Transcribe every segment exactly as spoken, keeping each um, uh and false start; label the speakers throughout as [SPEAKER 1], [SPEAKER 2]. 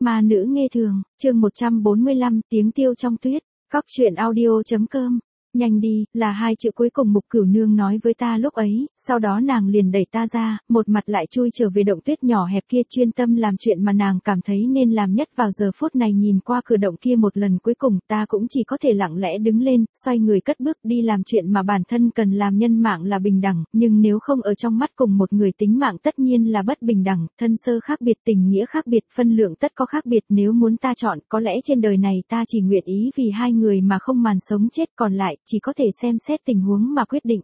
[SPEAKER 1] Ma nữ nghe thường, chương một trăm bốn mươi lăm, tiếng tiêu trong tuyết, cóc truyện audio chấm com. Nhanh đi, là hai chữ cuối cùng Mục Cửu Nương nói với ta lúc ấy, sau đó nàng liền đẩy ta ra, một mặt lại chui trở về động tuyết nhỏ hẹp kia chuyên tâm làm chuyện mà nàng cảm thấy nên làm nhất vào giờ phút này. Nhìn qua cửa động kia một lần cuối cùng, ta cũng chỉ có thể lặng lẽ đứng lên, xoay người cất bước đi làm chuyện mà bản thân cần làm. Nhân mạng là bình đẳng, nhưng nếu không ở trong mắt cùng một người tính mạng tất nhiên là bất bình đẳng, thân sơ khác biệt, tình nghĩa khác biệt, phân lượng tất có khác biệt. Nếu muốn ta chọn, có lẽ trên đời này ta chỉ nguyện ý vì hai người mà không màn sống chết, còn lại chỉ có thể xem xét tình huống mà quyết định.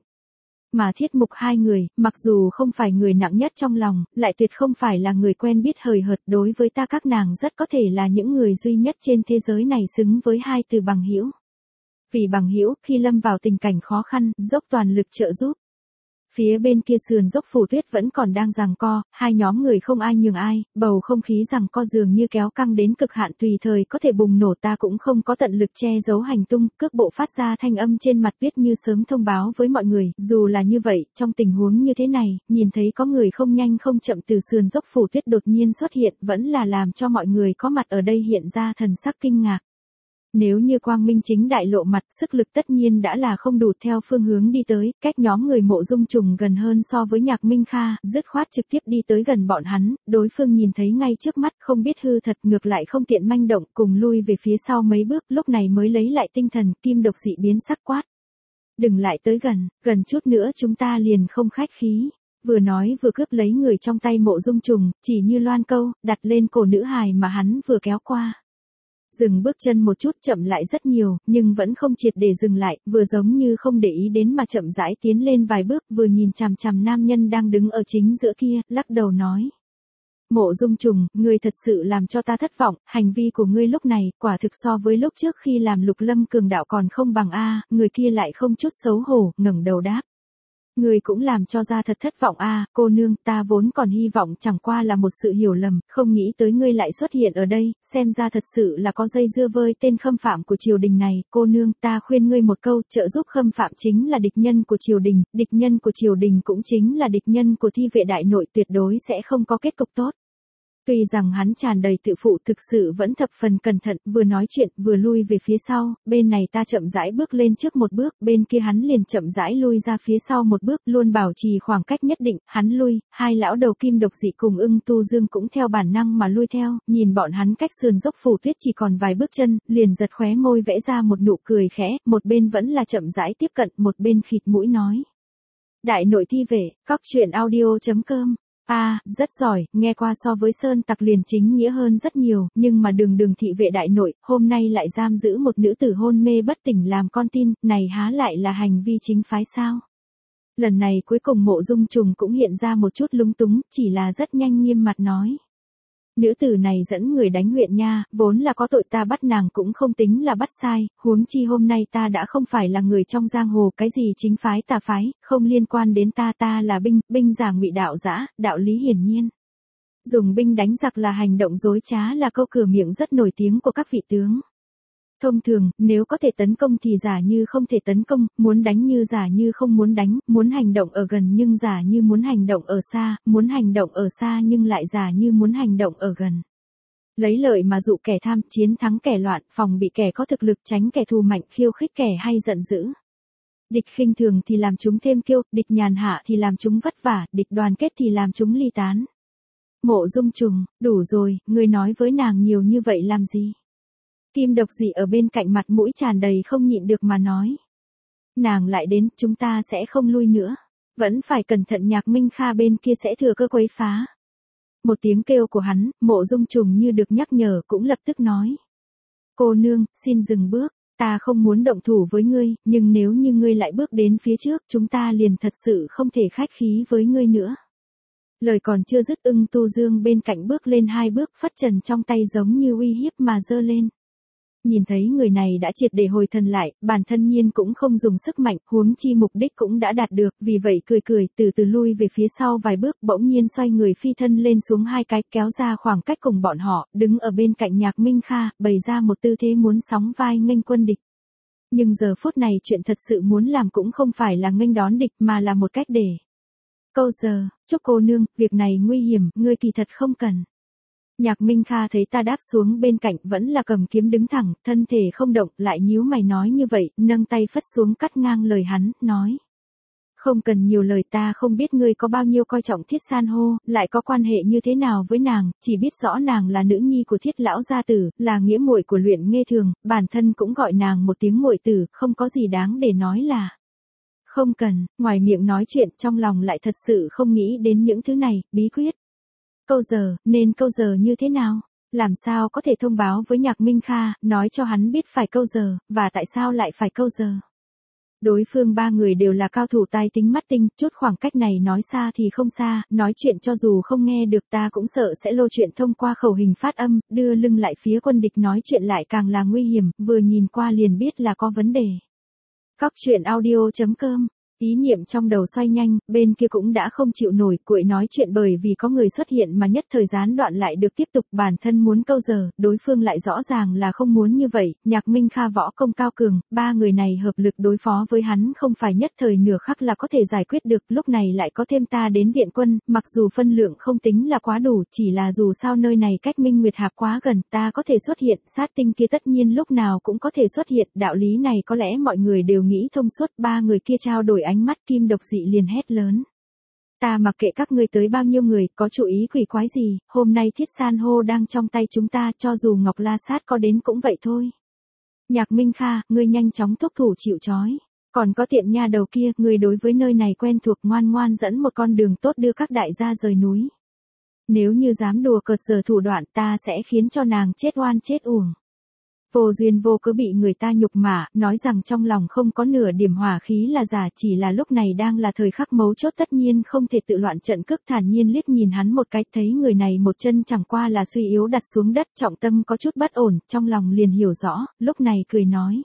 [SPEAKER 1] Mà Thiết Mục hai người, mặc dù không phải người nặng nhất trong lòng, lại tuyệt không phải là người quen biết hời hợt. Đối với ta các nàng rất có thể là những người duy nhất trên thế giới này xứng với hai từ bằng hữu. Vì bằng hữu, khi lâm vào tình cảnh khó khăn, dốc toàn lực trợ giúp. Phía bên kia sườn dốc Phủ Tuyết vẫn còn đang giằng co, hai nhóm người không ai nhường ai, bầu không khí giằng co dường như kéo căng đến cực hạn, tùy thời có thể bùng nổ. Ta cũng không có tận lực che giấu hành tung, cước bộ phát ra thanh âm trên mặt tuyết như sớm thông báo với mọi người. Dù là như vậy, trong tình huống như thế này, nhìn thấy có người không nhanh không chậm từ sườn dốc Phủ Tuyết đột nhiên xuất hiện, vẫn là làm cho mọi người có mặt ở đây hiện ra thần sắc kinh ngạc. Nếu như quang minh chính đại lộ mặt, sức lực tất nhiên đã là không đủ. Theo phương hướng đi tới, cách nhóm người Mộ Dung Trùng gần hơn so với Nhạc Minh Kha, dứt khoát trực tiếp đi tới gần bọn hắn. Đối phương nhìn thấy ngay trước mắt, không biết hư thật, ngược lại không tiện manh động, cùng lui về phía sau mấy bước, lúc này mới lấy lại tinh thần. Kim Độc Dị biến sắc quát: đừng lại tới gần, gần chút nữa chúng ta liền không khách khí. Vừa nói vừa cướp lấy người trong tay Mộ Dung Trùng, chỉ như loan câu, đặt lên cổ nữ hài mà hắn vừa kéo qua. Dừng bước chân một chút, chậm lại rất nhiều, nhưng vẫn không triệt để dừng lại, vừa giống như không để ý đến mà chậm rãi tiến lên vài bước, vừa nhìn chằm chằm nam nhân đang đứng ở chính giữa kia, lắc đầu nói: Mộ Dung Trùng, ngươi thật sự làm cho ta thất vọng, hành vi của ngươi lúc này, quả thực so với lúc trước khi làm Lục Lâm cường đạo còn không bằng a. Người kia lại không chút xấu hổ, ngẩng đầu đáp: Người cũng làm cho ra thật thất vọng a, cô nương, ta vốn còn hy vọng chẳng qua là một sự hiểu lầm, không nghĩ tới ngươi lại xuất hiện ở đây, xem ra thật sự là có dây dưa với tên Khâm Phạm của triều đình này. Cô nương, ta khuyên ngươi một câu, trợ giúp Khâm Phạm chính là địch nhân của triều đình, địch nhân của triều đình cũng chính là địch nhân của Thi Vệ Đại Nội, tuyệt đối sẽ không có kết cục tốt. Tuy rằng hắn tràn đầy tự phụ, thực sự vẫn thập phần cẩn thận, vừa nói chuyện, vừa lui về phía sau. Bên này ta chậm rãi bước lên trước một bước, bên kia hắn liền chậm rãi lui ra phía sau một bước, luôn bảo trì khoảng cách nhất định. Hắn lui, hai lão đầu Kim Độc Dị cùng Ưng Tu Dương cũng theo bản năng mà lui theo, nhìn bọn hắn cách sườn dốc Phủ Tuyết chỉ còn vài bước chân, liền giật khóe môi vẽ ra một nụ cười khẽ, một bên vẫn là chậm rãi tiếp cận, một bên khịt mũi nói: Đại Nội Thi Vệ, cóc truyện audio chấm com. A, à, rất giỏi, nghe qua so với Sơn Tặc liền chính nghĩa hơn rất nhiều, nhưng mà đường đường thị vệ đại nội, hôm nay lại giam giữ một nữ tử hôn mê bất tỉnh làm con tin, này há lại là hành vi chính phái sao? Lần này cuối cùng Mộ Dung Trùng cũng hiện ra một chút lúng túng, chỉ là rất nhanh nghiêm mặt nói: Nữ tử này dẫn người đánh huyện nha, vốn là có tội, ta bắt nàng cũng không tính là bắt sai, huống chi hôm nay ta đã không phải là người trong giang hồ, cái gì chính phái tà phái, không liên quan đến ta, ta là binh, binh giả ngụy đạo dã, đạo lý hiển nhiên. Dùng binh đánh giặc là hành động dối trá, là câu cửa miệng rất nổi tiếng của các vị tướng. Thông thường, nếu có thể tấn công thì giả như không thể tấn công, muốn đánh như giả như không muốn đánh, muốn hành động ở gần nhưng giả như muốn hành động ở xa, muốn hành động ở xa nhưng lại giả như muốn hành động ở gần. Lấy lợi mà dụ kẻ tham, chiến thắng kẻ loạn, phòng bị kẻ có thực lực, tránh kẻ thù mạnh, khiêu khích kẻ hay giận dữ. Địch khinh thường thì làm chúng thêm kiêu, địch nhàn hạ thì làm chúng vất vả, địch đoàn kết thì làm chúng ly tán. Mộ Dung Trùng, đủ rồi, ngươi nói với nàng nhiều như vậy làm gì? Kim Độc Dị ở bên cạnh mặt mũi tràn đầy không nhịn được mà nói: Nàng lại đến, chúng ta sẽ không lui nữa. Vẫn phải cẩn thận, Nhạc Minh Kha bên kia sẽ thừa cơ quấy phá. Một tiếng kêu của hắn, Mộ Dung Trùng như được nhắc nhở cũng lập tức nói: Cô nương, xin dừng bước, ta không muốn động thủ với ngươi, nhưng nếu như ngươi lại bước đến phía trước, chúng ta liền thật sự không thể khách khí với ngươi nữa. Lời còn chưa dứt, Ưng Tu Dương bên cạnh bước lên hai bước, phất trần trong tay giống như uy hiếp mà giơ lên. Nhìn thấy người này đã triệt để hồi thần lại, bản thân nhiên cũng không dùng sức mạnh, huống chi mục đích cũng đã đạt được, vì vậy cười cười, từ từ lui về phía sau vài bước, bỗng nhiên xoay người phi thân lên xuống hai cái, kéo ra khoảng cách cùng bọn họ, đứng ở bên cạnh Nhạc Minh Kha, bày ra một tư thế muốn sóng vai nghênh quân địch. Nhưng giờ phút này chuyện thật sự muốn làm cũng không phải là nghênh đón địch mà là một cách để câu giờ, chúc cô nương, việc này nguy hiểm, ngươi kỳ thật không cần. Nhạc Minh Kha thấy ta đáp xuống bên cạnh vẫn là cầm kiếm đứng thẳng, thân thể không động, lại nhíu mày nói như vậy, nâng tay phất xuống cắt ngang lời hắn, nói. Không cần nhiều lời, ta không biết ngươi có bao nhiêu coi trọng Thiết San hô, lại có quan hệ như thế nào với nàng, chỉ biết rõ nàng là nữ nhi của Thiết lão gia tử, là nghĩa muội của Luyện Nghê Thường, bản thân cũng gọi nàng một tiếng muội tử, không có gì đáng để nói là. Không cần, ngoài miệng nói chuyện, trong lòng lại thật sự không nghĩ đến những thứ này, bí quyết. Câu giờ, nên câu giờ như thế nào? Làm sao có thể thông báo với Nhạc Minh Kha, nói cho hắn biết phải câu giờ, và tại sao lại phải câu giờ? Đối phương ba người đều là cao thủ tai tính mắt tinh, chút khoảng cách này nói xa thì không xa, nói chuyện cho dù không nghe được ta cũng sợ sẽ lô chuyện thông qua khẩu hình phát âm, đưa lưng lại phía quân địch nói chuyện lại càng là nguy hiểm, vừa nhìn qua liền biết là có vấn đề. Cóc truyện audio chấm com. Ý niệm trong đầu xoay nhanh, bên kia cũng đã không chịu nổi, cuội nói chuyện bởi vì có người xuất hiện mà nhất thời gián đoạn lại được tiếp tục, bản thân muốn câu giờ, đối phương lại rõ ràng là không muốn như vậy, Nhạc Minh Kha võ công cao cường, ba người này hợp lực đối phó với hắn không phải nhất thời nửa khắc là có thể giải quyết được, lúc này lại có thêm ta đến viện quân, mặc dù phân lượng không tính là quá đủ, chỉ là dù sao nơi này cách Minh Nguyệt Hạp quá gần, ta có thể xuất hiện, sát tinh kia tất nhiên lúc nào cũng có thể xuất hiện, đạo lý này có lẽ mọi người đều nghĩ thông suốt, ba người kia trao đổi ánh mắt, Kim Độc Dị liền hét lớn. Ta mặc kệ các ngươi tới bao nhiêu người, có chủ ý quỷ quái gì, hôm nay Thiết San hô đang trong tay chúng ta, cho dù Ngọc La Sát có đến cũng vậy thôi. Nhạc Minh Kha, ngươi nhanh chóng thúc thủ chịu trói. Còn có tiện nha đầu kia, ngươi đối với nơi này quen thuộc, ngoan ngoan dẫn một con đường tốt đưa các đại gia rời núi. Nếu như dám đùa cợt giờ thủ đoạn, ta sẽ khiến cho nàng chết oan chết uổng. Vô duyên vô cớ bị người ta nhục mạ, nói rằng trong lòng không có nửa điểm hỏa khí là giả, chỉ là lúc này đang là thời khắc mấu chốt, tất nhiên không thể tự loạn trận cước, thản nhiên liếc nhìn hắn một cái, thấy người này một chân chẳng qua là suy yếu đặt xuống đất, trọng tâm có chút bất ổn, trong lòng liền hiểu rõ, lúc này cười nói.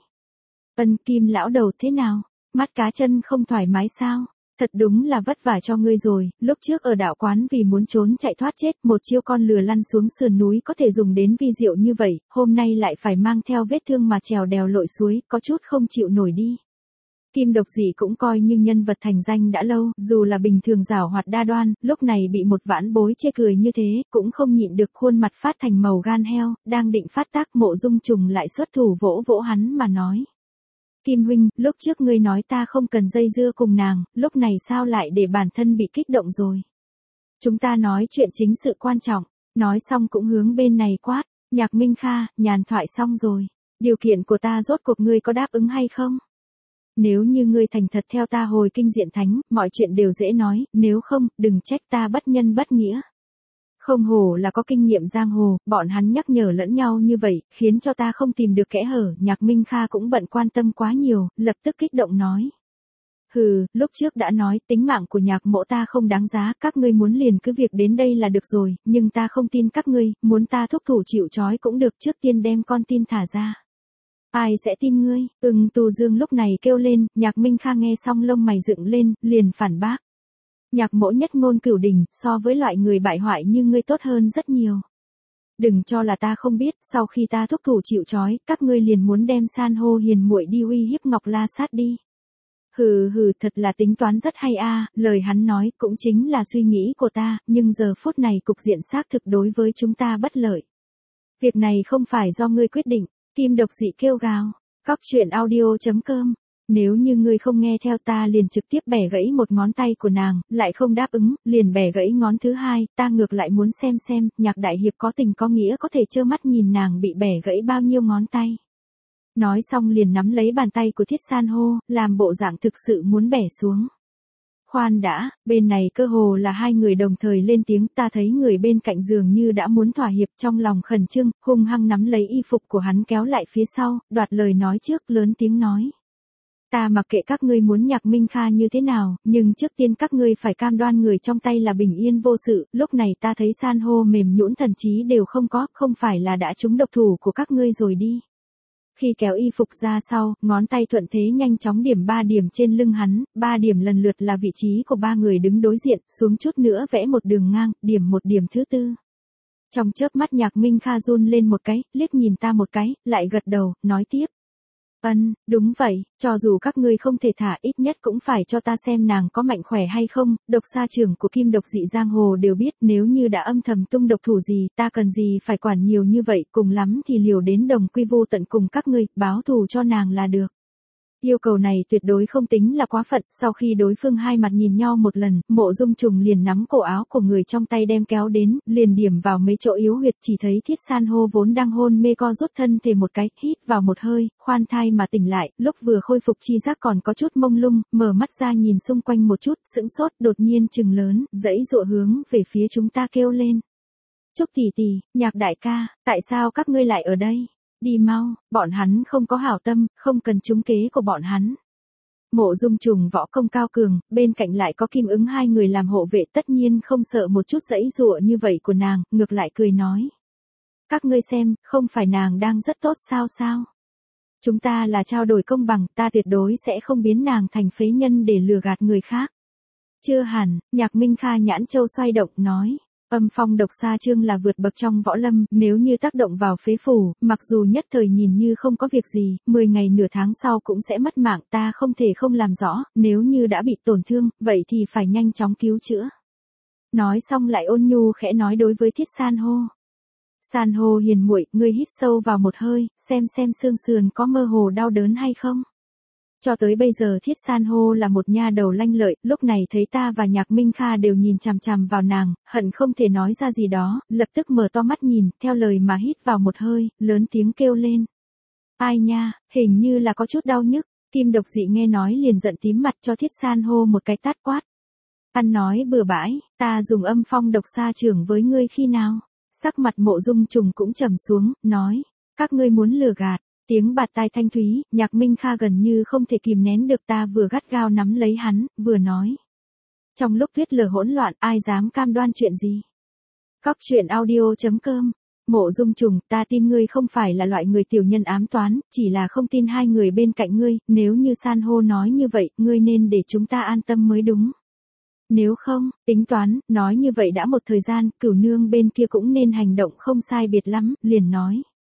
[SPEAKER 1] Ân Kim lão đầu thế nào? Mắt cá chân không thoải mái sao? Thật đúng là vất vả cho ngươi rồi, lúc trước ở đạo quán vì muốn trốn chạy thoát chết, một chiêu con lừa lăn xuống sườn núi có thể dùng đến vi diệu như vậy, hôm nay lại phải mang theo vết thương mà trèo đèo lội suối, có chút không chịu nổi đi. Kim Độc Dị cũng coi như nhân vật thành danh đã lâu, dù là bình thường giảo hoạt đa đoan, lúc này bị một vãn bối chê cười như thế, cũng không nhịn được khuôn mặt phát thành màu gan heo, đang định phát tác, Mộ Dung Trùng lại xuất thủ vỗ vỗ hắn mà nói. Kim huynh, lúc trước ngươi nói ta không cần dây dưa cùng nàng, lúc này sao lại để bản thân bị kích động rồi? Chúng ta nói chuyện chính sự quan trọng, nói xong cũng hướng bên này quát, Nhạc Minh Kha, nhàn thoại xong rồi, điều kiện của ta rốt cuộc ngươi có đáp ứng hay không? Nếu như ngươi thành thật theo ta hồi kinh diện thánh, mọi chuyện đều dễ nói, nếu không, đừng trách ta bất nhân bất nghĩa. Không hổ là có kinh nghiệm giang hồ, bọn hắn nhắc nhở lẫn nhau như vậy, khiến cho ta không tìm được kẽ hở, Nhạc Minh Kha cũng bận quan tâm quá nhiều, lập tức kích động nói. Hừ, lúc trước đã nói, tính mạng của Nhạc mỗ ta không đáng giá, các ngươi muốn liền cứ việc đến đây là được rồi, nhưng ta không tin các ngươi, muốn ta thúc thủ chịu trói cũng được, trước tiên đem con tin thả ra. Ai sẽ tin ngươi? Ưng Tu Dương lúc này kêu lên, Nhạc Minh Kha nghe xong lông mày dựng lên, liền phản bác. Nhạc mỗ nhất ngôn cửu đình, so với loại người bại hoại như ngươi tốt hơn rất nhiều. Đừng cho là ta không biết, sau khi ta thúc thủ chịu trói, các ngươi liền muốn đem san hô hiền muội đi uy hiếp Ngọc La Sát đi. Hừ hừ, thật là tính toán rất hay a, lời hắn nói cũng chính là suy nghĩ của ta, nhưng giờ phút này cục diện xác thực đối với chúng ta bất lợi. Việc này không phải do ngươi quyết định, Kim Độc Dị kêu gào. Cóc truyện audio chấm com. Nếu như ngươi không nghe theo ta liền trực tiếp bẻ gãy một ngón tay của nàng, lại không đáp ứng, liền bẻ gãy ngón thứ hai, ta ngược lại muốn xem xem, Nhạc đại hiệp có tình có nghĩa có thể trơ mắt nhìn nàng bị bẻ gãy bao nhiêu ngón tay. Nói xong liền nắm lấy bàn tay của Thiết San hô, làm bộ dạng thực sự muốn bẻ xuống. Khoan đã, bên này cơ hồ là hai người đồng thời lên tiếng, ta thấy người bên cạnh dường như đã muốn thỏa hiệp, trong lòng khẩn trương, hung hăng nắm lấy y phục của hắn kéo lại phía sau, đoạt lời nói trước, lớn tiếng nói. Ta mặc kệ các ngươi muốn Nhạc Minh Kha như thế nào, nhưng trước tiên các ngươi phải cam đoan người trong tay là bình yên vô sự, lúc này ta thấy san hô mềm nhũn thần trí đều không có, không phải là đã trúng độc thủ của các ngươi rồi đi. Khi kéo y phục ra sau, ngón tay thuận thế nhanh chóng điểm ba điểm trên lưng hắn, ba điểm lần lượt là vị trí của ba người đứng đối diện, xuống chút nữa vẽ một đường ngang, điểm một điểm thứ tư. Trong chớp mắt Nhạc Minh Kha run lên một cái, liếc nhìn ta một cái, lại gật đầu, nói tiếp. Ân, đúng vậy, cho dù các ngươi không thể thả ít nhất cũng phải cho ta xem nàng có mạnh khỏe hay không, độc sa trưởng của kim độc dị giang hồ đều biết nếu như đã âm thầm tung độc thủ gì ta cần gì phải quản nhiều như vậy, cùng lắm thì liều đến đồng quy vu tận cùng các ngươi, báo thù cho nàng là được. Yêu cầu này tuyệt đối không tính là quá phận, sau khi đối phương hai mặt nhìn nhau một lần, Mộ Dung Trùng liền nắm cổ áo của người trong tay đem kéo đến, liền điểm vào mấy chỗ yếu huyệt, chỉ thấy Thiết San hô vốn đang hôn mê co rút thân thể một cái, hít vào một hơi, khoan thai mà tỉnh lại, lúc vừa khôi phục chi giác còn có chút mông lung, mở mắt ra nhìn xung quanh một chút, sững sốt, đột nhiên trừng lớn, dãy dụa hướng về phía chúng ta kêu lên. Trúc tỷ tỷ, Nhạc đại ca, tại sao các ngươi lại ở đây? Đi mau, bọn hắn không có hảo tâm, không cần trúng kế của bọn hắn. Mộ Dung Trùng võ công cao cường, bên cạnh lại có Kim Ứng hai người làm hộ vệ tất nhiên không sợ một chút dãy dụa như vậy của nàng, ngược lại cười nói. Các ngươi xem, không phải nàng đang rất tốt sao sao? Chúng ta là trao đổi công bằng, ta tuyệt đối sẽ không biến nàng thành phế nhân để lừa gạt người khác. Chưa hẳn, Nhạc Minh Kha nhãn châu xoay động nói. Âm phong độc sa chương là vượt bậc trong võ lâm, nếu như tác động vào phế phủ, mặc dù nhất thời nhìn như không có việc gì, mười ngày nửa tháng sau cũng sẽ mất mạng, ta không thể không làm rõ, nếu như đã bị tổn thương, vậy thì phải nhanh chóng cứu chữa. Nói xong lại ôn nhu khẽ nói đối với Thiết San hô. San hô hiền muội, ngươi hít sâu vào một hơi, xem xem xương sườn có mơ hồ đau đớn hay không. Cho tới bây giờ Thiết San hô là một nha đầu lanh lợi, lúc này thấy ta và Nhạc Minh Kha đều nhìn chằm chằm vào nàng, hận không thể nói ra gì đó, lập tức mở to mắt nhìn, theo lời mà hít vào một hơi, lớn tiếng kêu lên. Ai nha, hình như là có chút đau nhức, Kim độc dị nghe nói liền giận tím mặt cho Thiết San hô một cái tát quát. Ăn nói bừa bãi, ta dùng âm phong độc sa trưởng với ngươi khi nào? Sắc mặt Mộ Dung Trùng cũng trầm xuống, nói, các ngươi muốn lừa gạt. Tiếng bạt tai thanh thúy, Nhạc Minh Kha gần như không thể kìm nén được, ta vừa gắt gao nắm lấy hắn, vừa nói. Trong lúc tuyết lở hỗn loạn, ai dám cam đoan chuyện gì? Cóc truyện audio chấm com. Mộ Dung Trùng, ta tin ngươi không phải là loại người tiểu nhân ám toán, chỉ là không tin hai người bên cạnh ngươi, nếu như San hô nói như vậy, ngươi nên để chúng ta an tâm mới đúng. Nếu không, tính toán, nói như vậy đã một thời gian, Cửu nương bên kia cũng nên hành động không sai biệt lắm, liền nói.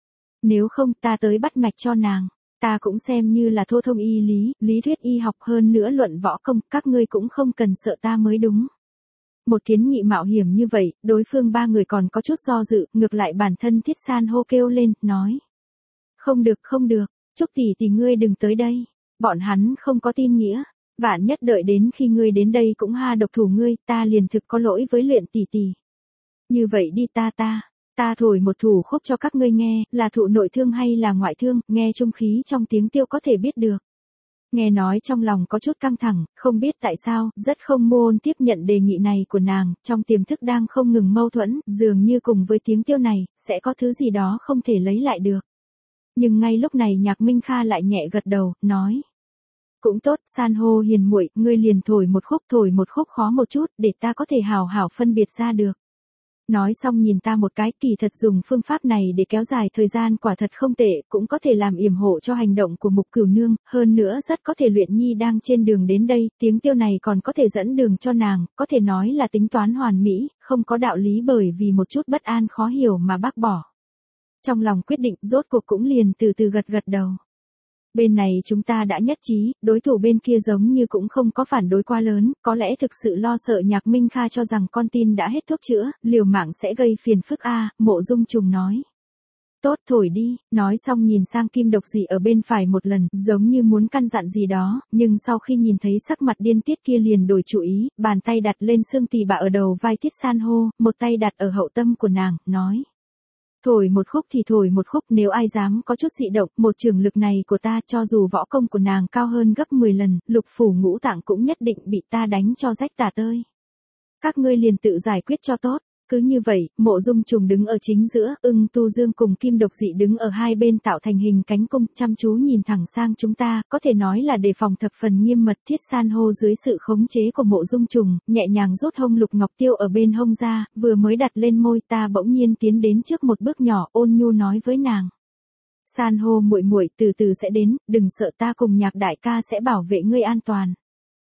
[SPEAKER 1] Nếu không ta tới bắt mạch cho nàng, ta cũng xem như là thô thông y lý, lý thuyết y học hơn nữa luận võ công, các ngươi cũng không cần sợ ta mới đúng. Một kiến nghị mạo hiểm như vậy, đối phương ba người còn có chút do dự, ngược lại bản thân Thiết San hô kêu lên, nói. Không được không được, Trúc tỷ tỷ ngươi đừng tới đây, bọn hắn không có tin nghĩa, vạn nhất đợi đến khi ngươi đến đây cũng ha độc thủ ngươi, ta liền thực có lỗi với Luyện tỷ tỷ. Như vậy đi ta ta. Ta thổi một thủ khúc cho các ngươi nghe, là thụ nội thương hay là ngoại thương, nghe trung khí trong tiếng tiêu có thể biết được. Nghe nói trong lòng có chút căng thẳng, không biết tại sao, rất không môn tiếp nhận đề nghị này của nàng, trong tiềm thức đang không ngừng mâu thuẫn, dường như cùng với tiếng tiêu này, sẽ có thứ gì đó không thể lấy lại được. Nhưng ngay lúc này Nhạc Minh Kha lại nhẹ gật đầu, nói. Cũng tốt, San hô hiền muội, ngươi liền thổi một khúc, thổi một khúc khó một chút, để ta có thể hào hảo phân biệt ra được. Nói xong nhìn ta một cái, kỳ thật dùng phương pháp này để kéo dài thời gian quả thật không tệ, cũng có thể làm yểm hộ cho hành động của Mục Cửu nương, hơn nữa rất có thể Luyện Nhi đang trên đường đến đây, tiếng tiêu này còn có thể dẫn đường cho nàng, có thể nói là tính toán hoàn mỹ, không có đạo lý bởi vì một chút bất an khó hiểu mà bác bỏ. Trong lòng quyết định rốt cuộc cũng liền từ từ gật gật đầu. Bên này chúng ta đã nhất trí, đối thủ bên kia giống như cũng không có phản đối quá lớn, có lẽ thực sự lo sợ Nhạc Minh Kha cho rằng con tin đã hết thuốc chữa, liều mạng sẽ gây phiền phức a. Mộ Dung Trùng nói. Tốt thổi đi, nói xong nhìn sang Kim độc dị ở bên phải một lần, giống như muốn căn dặn gì đó, nhưng sau khi nhìn thấy sắc mặt điên tiết kia liền đổi chủ ý, bàn tay đặt lên xương tỳ bạ ở đầu vai Thiết San hô, một tay đặt ở hậu tâm của nàng, nói. Thổi một khúc thì thổi một khúc, nếu ai dám có chút dị động, một trường lực này của ta cho dù võ công của nàng cao hơn gấp mười lần, lục phủ ngũ tạng cũng nhất định bị ta đánh cho rách tả tơi. Các ngươi liền tự giải quyết cho tốt. Cứ như vậy, Mộ Dung Trùng đứng ở chính giữa, Ưng Tu Dương cùng Kim độc dị đứng ở hai bên tạo thành hình cánh cung, chăm chú nhìn thẳng sang chúng ta, có thể nói là đề phòng thập phần nghiêm mật. Thiết San hô dưới sự khống chế của Mộ Dung Trùng, nhẹ nhàng rút hông lục ngọc tiêu ở bên hông ra, vừa mới đặt lên môi ta bỗng nhiên tiến đến trước một bước nhỏ, ôn nhu nói với nàng. San hô muội muội từ từ sẽ đến, đừng sợ, ta cùng Nhạc đại ca sẽ bảo vệ ngươi an toàn.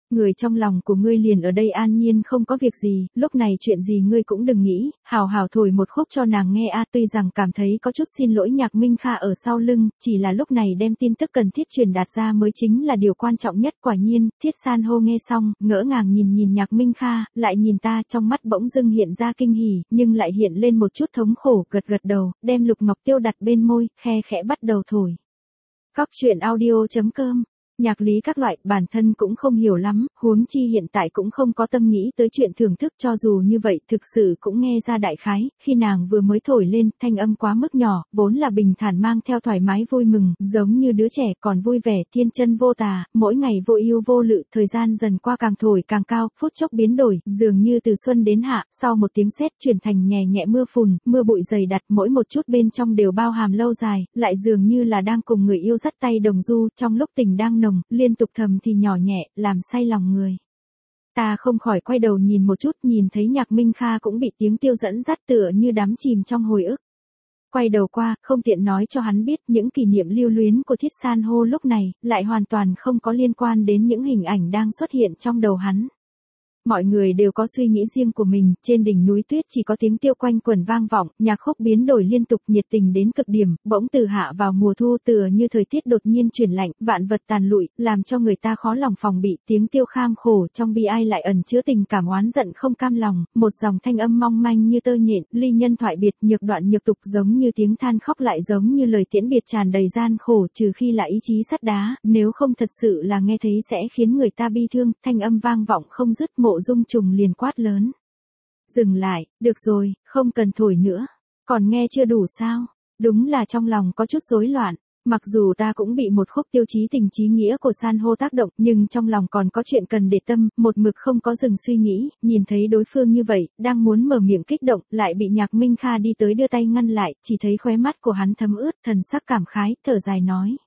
[SPEAKER 1] Người trong lòng của ngươi liền ở đây an nhiên không có việc gì, lúc này chuyện gì ngươi cũng đừng nghĩ, hào hào thổi một khúc cho nàng nghe a. Tuy rằng cảm thấy có chút xin lỗi Nhạc Minh Kha ở sau lưng, chỉ là lúc này đem tin tức cần thiết truyền đạt ra mới chính là điều quan trọng nhất. Quả nhiên, Thiết San hô nghe xong, ngỡ ngàng nhìn nhìn Nhạc Minh Kha, lại nhìn ta, trong mắt bỗng dưng hiện ra kinh hỉ, nhưng lại hiện lên một chút thống khổ, gật gật đầu, đem lục ngọc tiêu đặt bên môi, khe khẽ bắt đầu thổi. Cóc truyện audio chấm com. Nhạc lý các loại, bản thân cũng không hiểu lắm, huống chi hiện tại cũng không có tâm nghĩ tới chuyện thưởng thức, cho dù như vậy, thực sự cũng nghe ra đại khái, khi nàng vừa mới thổi lên, thanh âm quá mức nhỏ, vốn là bình thản mang theo thoải mái vui mừng, giống như đứa trẻ còn vui vẻ, thiên chân vô tà, mỗi ngày vô ưu vô lự, thời gian dần qua càng thổi càng cao, phút chốc biến đổi, dường như từ xuân đến hạ, sau một tiếng sét chuyển thành nhẹ nhẹ mưa phùn, mưa bụi dày đặc, mỗi một chút bên trong đều bao hàm lâu dài, lại dường như là đang cùng người yêu dắt tay đồng du, trong lúc tình đang nồng, liên tục thầm thì nhỏ nhẹ, làm say lòng người. Ta không khỏi quay đầu nhìn một chút, nhìn thấy Nhạc Minh Kha cũng bị tiếng tiêu dẫn dắt tựa như đắm chìm trong hồi ức. Quay đầu qua, không tiện nói cho hắn biết những kỷ niệm lưu luyến của Thiết San hô lúc này, lại hoàn toàn không có liên quan đến những hình ảnh đang xuất hiện trong đầu hắn. Mọi người đều có suy nghĩ riêng của mình, trên đỉnh núi tuyết chỉ có tiếng tiêu quanh quẩn vang vọng, nhạc khúc biến đổi liên tục, nhiệt tình đến cực điểm, bỗng từ hạ vào mùa thu tựa như thời tiết đột nhiên chuyển lạnh, vạn vật tàn lụi, làm cho người ta khó lòng phòng bị, tiếng tiêu kham khổ trong bi ai lại ẩn chứa tình cảm oán giận không cam lòng, một dòng thanh âm mong manh như tơ nhện, ly nhân thoại biệt, nhược đoạn nhược tục, giống như tiếng than khóc lại giống như lời tiễn biệt tràn đầy gian khổ, trừ khi là ý chí sắt đá, nếu không thật sự là nghe thấy sẽ khiến người ta bi thương, thanh âm vang vọng không dứt. Mộ Dung Trùng liền quát lớn. Dừng lại, được rồi, không cần thổi nữa. Còn nghe chưa đủ sao? Đúng là trong lòng có chút rối loạn. Mặc dù ta cũng bị một khúc tiêu chí tình chí nghĩa của san hô tác động, nhưng trong lòng còn có chuyện cần để tâm, một mực không có dừng suy nghĩ, nhìn thấy đối phương như vậy, đang muốn mở miệng kích động, lại bị Nhạc Minh Kha đi tới đưa tay ngăn lại, chỉ thấy khóe mắt của hắn thấm ướt, thần sắc cảm khái, thở dài nói.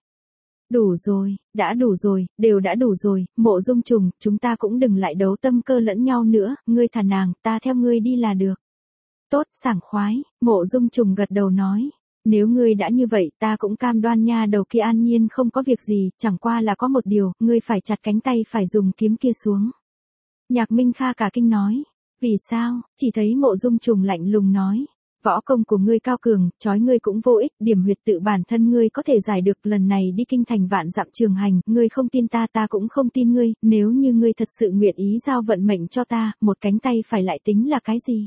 [SPEAKER 1] Đủ rồi, đã đủ rồi, đều đã đủ rồi, Mộ Dung Trùng, chúng ta cũng đừng lại đấu tâm cơ lẫn nhau nữa, ngươi thả nàng, ta theo ngươi đi là được. Tốt, sảng khoái, Mộ Dung Trùng gật đầu nói. Nếu ngươi đã như vậy, ta cũng cam đoan nha, đầu kia an nhiên không có việc gì, chẳng qua là có một điều, ngươi phải chặt cánh tay phải dùng kiếm kia xuống. Nhạc Minh Kha cả kinh nói. Vì sao? Chỉ thấy Mộ Dung Trùng lạnh lùng nói. Võ công của ngươi cao cường, trói ngươi cũng vô ích, điểm huyệt tự bản thân ngươi có thể giải được, lần này đi kinh thành vạn dặm trường hành, ngươi không tin ta, ta cũng không tin ngươi, nếu như ngươi thật sự nguyện ý giao vận mệnh cho ta, một cánh tay phải lại tính là cái gì?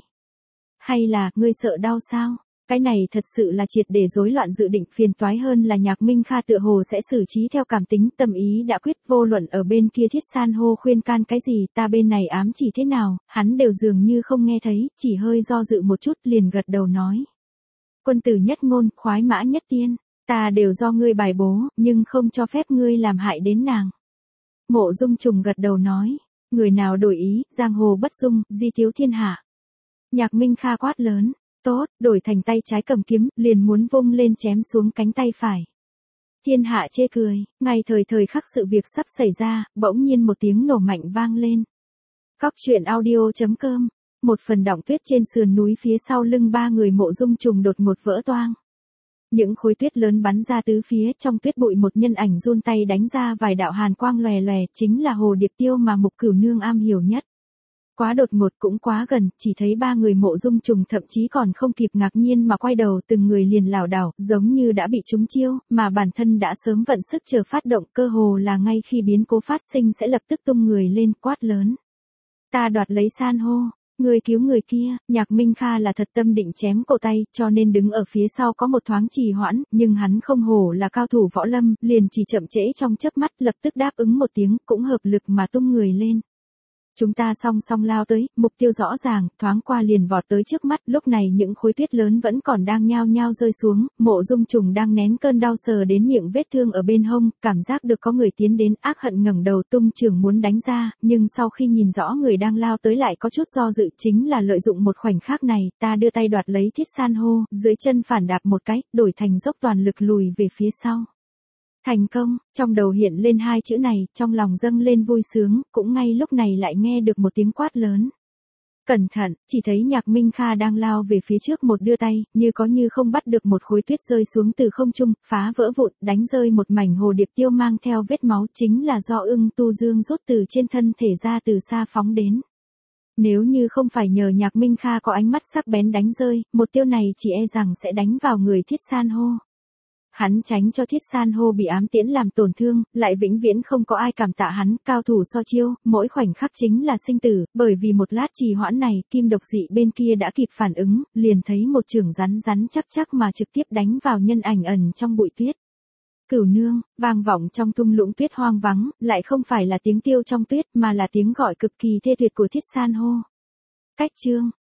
[SPEAKER 1] Hay là, ngươi sợ đau sao? Cái này thật sự là triệt để rối loạn dự định, phiền toái hơn là Nhạc Minh Kha tựa hồ sẽ xử trí theo cảm tính, tâm ý đã quyết, vô luận ở bên kia Thiết San hô khuyên can cái gì, ta bên này ám chỉ thế nào, hắn đều dường như không nghe thấy, chỉ hơi do dự một chút liền gật đầu nói. Quân tử nhất ngôn, khoái mã nhất tiên, ta đều do ngươi bài bố, nhưng không cho phép ngươi làm hại đến nàng. Mộ Dung Trùng gật đầu nói, người nào đổi ý, giang hồ bất dung, di thiếu thiên hạ. Nhạc Minh Kha quát lớn. Tốt, đổi thành tay trái cầm kiếm, liền muốn vung lên chém xuống cánh tay phải. Thiên hạ chê cười, ngay thời thời khắc sự việc sắp xảy ra, bỗng nhiên một tiếng nổ mạnh vang lên. Cóc truyện audio chấm com, một phần đọng tuyết trên sườn núi phía sau lưng ba người Mộ Dung Trùng đột ngột vỡ toang. Những khối tuyết lớn bắn ra tứ phía, trong tuyết bụi một nhân ảnh run tay đánh ra vài đạo hàn quang lòe lòe, chính là Hồ Điệp Tiêu mà Mục Cửu Nương am hiểu nhất. Quá đột ngột cũng quá gần, chỉ thấy ba người Mộ Dung Trùng thậm chí còn không kịp ngạc nhiên mà quay đầu, từng người liền lảo đảo, giống như đã bị trúng chiêu, mà bản thân đã sớm vận sức chờ phát động, cơ hồ là ngay khi biến cố phát sinh sẽ lập tức tung người lên, quát lớn. Ta đoạt lấy san hô, người cứu người kia. Nhạc Minh Kha là thật tâm định chém cổ tay, cho nên đứng ở phía sau có một thoáng trì hoãn, nhưng hắn không hổ là cao thủ võ lâm, liền chỉ chậm trễ trong chớp mắt, lập tức đáp ứng một tiếng, cũng hợp lực mà tung người lên. Chúng ta song song lao tới, mục tiêu rõ ràng, thoáng qua liền vọt tới trước mắt, lúc này những khối tuyết lớn vẫn còn đang nhao nhao rơi xuống, Mộ Dung Trùng đang nén cơn đau sờ đến miệng vết thương ở bên hông, cảm giác được có người tiến đến, ác hận ngẩng đầu tung trường muốn đánh ra, nhưng sau khi nhìn rõ người đang lao tới lại có chút do dự, chính là lợi dụng một khoảnh khắc này, ta đưa tay đoạt lấy Thiết San hô, dưới chân phản đạp một cái, đổi thành dốc toàn lực lùi về phía sau. Thành công, trong đầu hiện lên hai chữ này, trong lòng dâng lên vui sướng, cũng ngay lúc này lại nghe được một tiếng quát lớn. Cẩn thận, chỉ thấy Nhạc Minh Kha đang lao về phía trước một đưa tay, như có như không bắt được một khối tuyết rơi xuống từ không trung, phá vỡ vụn, đánh rơi một mảnh hồ điệp tiêu mang theo vết máu, chính là do ưng tu dương rút từ trên thân thể ra từ xa phóng đến. Nếu như không phải nhờ Nhạc Minh Kha có ánh mắt sắc bén đánh rơi, một tiêu này chỉ e rằng sẽ đánh vào người Thiết San hô. Hắn tránh cho Thiết San hô bị ám tiễn làm tổn thương, lại vĩnh viễn không có ai cảm tạ hắn, cao thủ so chiêu, mỗi khoảnh khắc chính là sinh tử, bởi vì một lát trì hoãn này, kim độc dị bên kia đã kịp phản ứng, liền thấy một chưởng rắn rắn chắc chắc mà trực tiếp đánh vào nhân ảnh ẩn trong bụi tuyết. Cửu nương, vang vọng trong thung lũng tuyết hoang vắng, lại không phải là tiếng tiêu trong tuyết mà là tiếng gọi cực kỳ thê tuyệt của Thiết San hô. Cách chương